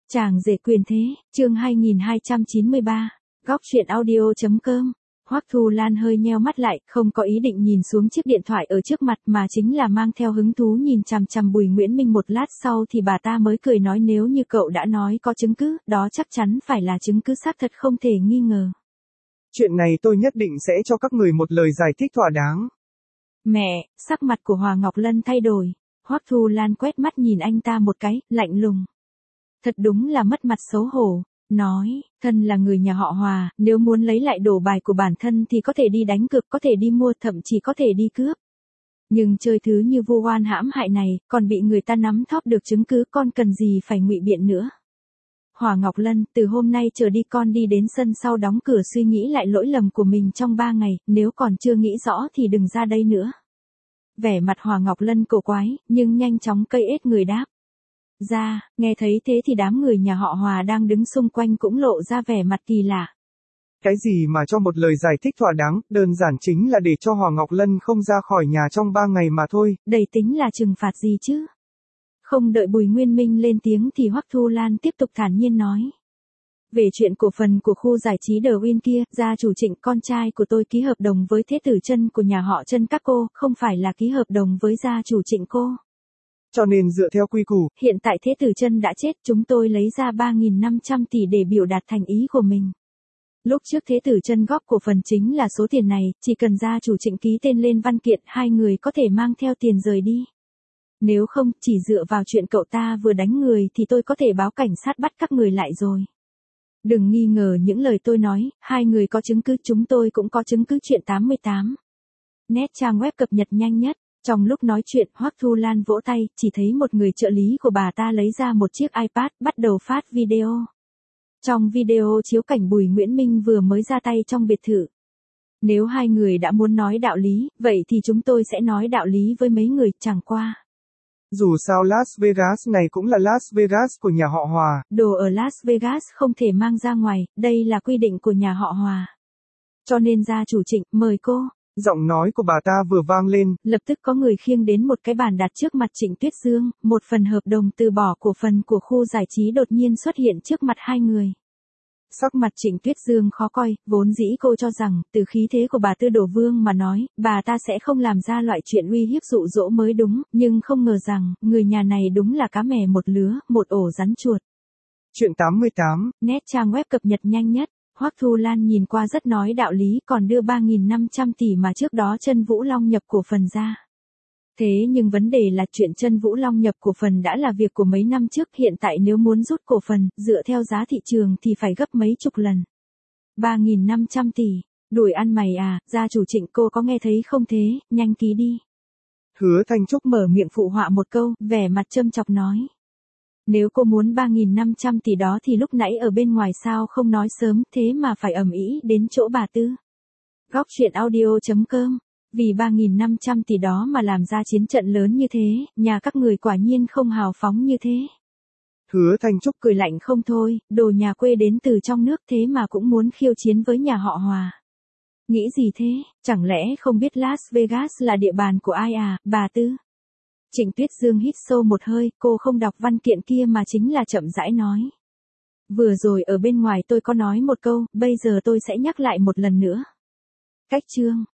Chàng rể quyền thế, chương 2293, góc truyện audio.com. Hoắc Thu Lan hơi nheo mắt lại, không có ý định nhìn xuống chiếc điện thoại ở trước mặt mà chính là mang theo hứng thú nhìn chằm chằm Bùi Nguyễn Minh. Một lát sau thì bà ta mới cười nói, nếu như cậu đã nói có chứng cứ, đó chắc chắn phải là chứng cứ xác thật không thể nghi ngờ. Chuyện này tôi nhất định sẽ cho các người một lời giải thích thỏa đáng. Mẹ, sắc mặt của Hòa Ngọc Lân thay đổi. Hoắc Thu Lan quét mắt nhìn anh ta một cái, lạnh lùng. Thật đúng là mất mặt xấu hổ. Nói, thân là người nhà họ Hòa, nếu muốn lấy lại đồ bài của bản thân thì có thể đi đánh cược, có thể đi mua, thậm chí có thể đi cướp. Nhưng chơi thứ như vu oan hãm hại này, còn bị người ta nắm thóp được chứng cứ, con cần gì phải ngụy biện nữa. Hòa Ngọc Lân, từ hôm nay trở đi con đi đến sân sau đóng cửa suy nghĩ lại lỗi lầm của mình trong 3 ngày, nếu còn chưa nghĩ rõ thì đừng ra đây nữa. Vẻ mặt Hòa Ngọc Lân cổ quái, nhưng nhanh chóng cây ết người đáp. Ra, nghe thấy thế thì đám người nhà họ Hòa đang đứng xung quanh cũng lộ ra vẻ mặt kỳ lạ. Cái gì mà cho một lời giải thích thỏa đáng, đơn giản chính là để cho Hòa Ngọc Lân không ra khỏi nhà trong 3 ngày mà thôi. Đây tính là trừng phạt gì chứ? Không đợi Bùi Nguyên Minh lên tiếng thì Hoắc Thu Lan tiếp tục thản nhiên nói. Về chuyện cổ phần của khu giải trí The Win kia, gia chủ Trịnh, con trai của tôi ký hợp đồng với Thế tử Trân của nhà họ Trân các cô, không phải là ký hợp đồng với gia chủ Trịnh cô. Cho nên dựa theo quy củ, hiện tại Thế tử Trân đã chết, chúng tôi lấy ra 3.500 tỷ để biểu đạt thành ý của mình. Lúc trước Thế tử Trân góp cổ phần chính là số tiền này, chỉ cần gia chủ Trịnh ký tên lên văn kiện, hai người có thể mang theo tiền rời đi. Nếu không, chỉ dựa vào chuyện cậu ta vừa đánh người thì tôi có thể báo cảnh sát bắt các người lại rồi. Đừng nghi ngờ những lời tôi nói, hai người có chứng cứ, chúng tôi cũng có chứng cứ. Chuyện 88. Net trang web cập nhật nhanh nhất. Trong lúc nói chuyện, Hoắc Thu Lan vỗ tay, chỉ thấy một người trợ lý của bà ta lấy ra một chiếc iPad, bắt đầu phát video. Trong video chiếu cảnh Bùi Nguyễn Minh vừa mới ra tay trong biệt thự. Nếu hai người đã muốn nói đạo lý, vậy thì chúng tôi sẽ nói đạo lý với mấy người, chẳng qua. Dù sao Las Vegas này cũng là Las Vegas của nhà họ Hòa. Đồ ở Las Vegas không thể mang ra ngoài, đây là quy định của nhà họ Hòa. Cho nên gia chủ Trịnh, mời cô. Giọng nói của bà ta vừa vang lên, lập tức có người khiêng đến một cái bàn đặt trước mặt Trịnh Tuyết Dương, một phần hợp đồng từ bỏ cổ phần của khu giải trí đột nhiên xuất hiện trước mặt hai người. Sắc mặt Trịnh Tuyết Dương khó coi, vốn dĩ cô cho rằng, từ khí thế của bà Tư Đồ Vương mà nói, bà ta sẽ không làm ra loại chuyện uy hiếp dụ dỗ mới đúng, nhưng không ngờ rằng, người nhà này đúng là cá mè một lứa, một ổ rắn chuột. Chuyện 88. Net trang web cập nhật nhanh nhất. Hoắc Thu Lan nhìn qua rất nói đạo lý, còn đưa 3.500 tỷ mà trước đó Trân Vũ Long nhập cổ phần ra. Thế nhưng vấn đề là chuyện Trân Vũ Long nhập cổ phần đã là việc của mấy năm trước, hiện tại nếu muốn rút cổ phần, dựa theo giá thị trường thì phải gấp mấy chục lần. 3.500 tỷ, đuổi ăn mày à, gia chủ Trịnh cô có nghe thấy không thế, nhanh ký đi. Hứa Thanh Trúc mở miệng phụ họa một câu, vẻ mặt châm chọc nói. Nếu cô muốn 3.500 tỷ đó thì lúc nãy ở bên ngoài sao không nói sớm, thế mà phải ầm ĩ đến chỗ bà Tư. Góc truyện audio.com. Vì 3.500 tỷ đó mà làm ra chiến trận lớn như thế, nhà các người quả nhiên không hào phóng như thế. Hứa Thanh Trúc cười lạnh không thôi, đồ nhà quê đến từ trong nước thế mà cũng muốn khiêu chiến với nhà họ Hòa. Nghĩ gì thế, chẳng lẽ không biết Las Vegas là địa bàn của ai à, bà Tư? Trịnh Tuyết Dương hít sâu một hơi, cô không đọc văn kiện kia mà chính là chậm rãi nói. Vừa rồi ở bên ngoài tôi có nói một câu, bây giờ tôi sẽ nhắc lại một lần nữa. Cách chương.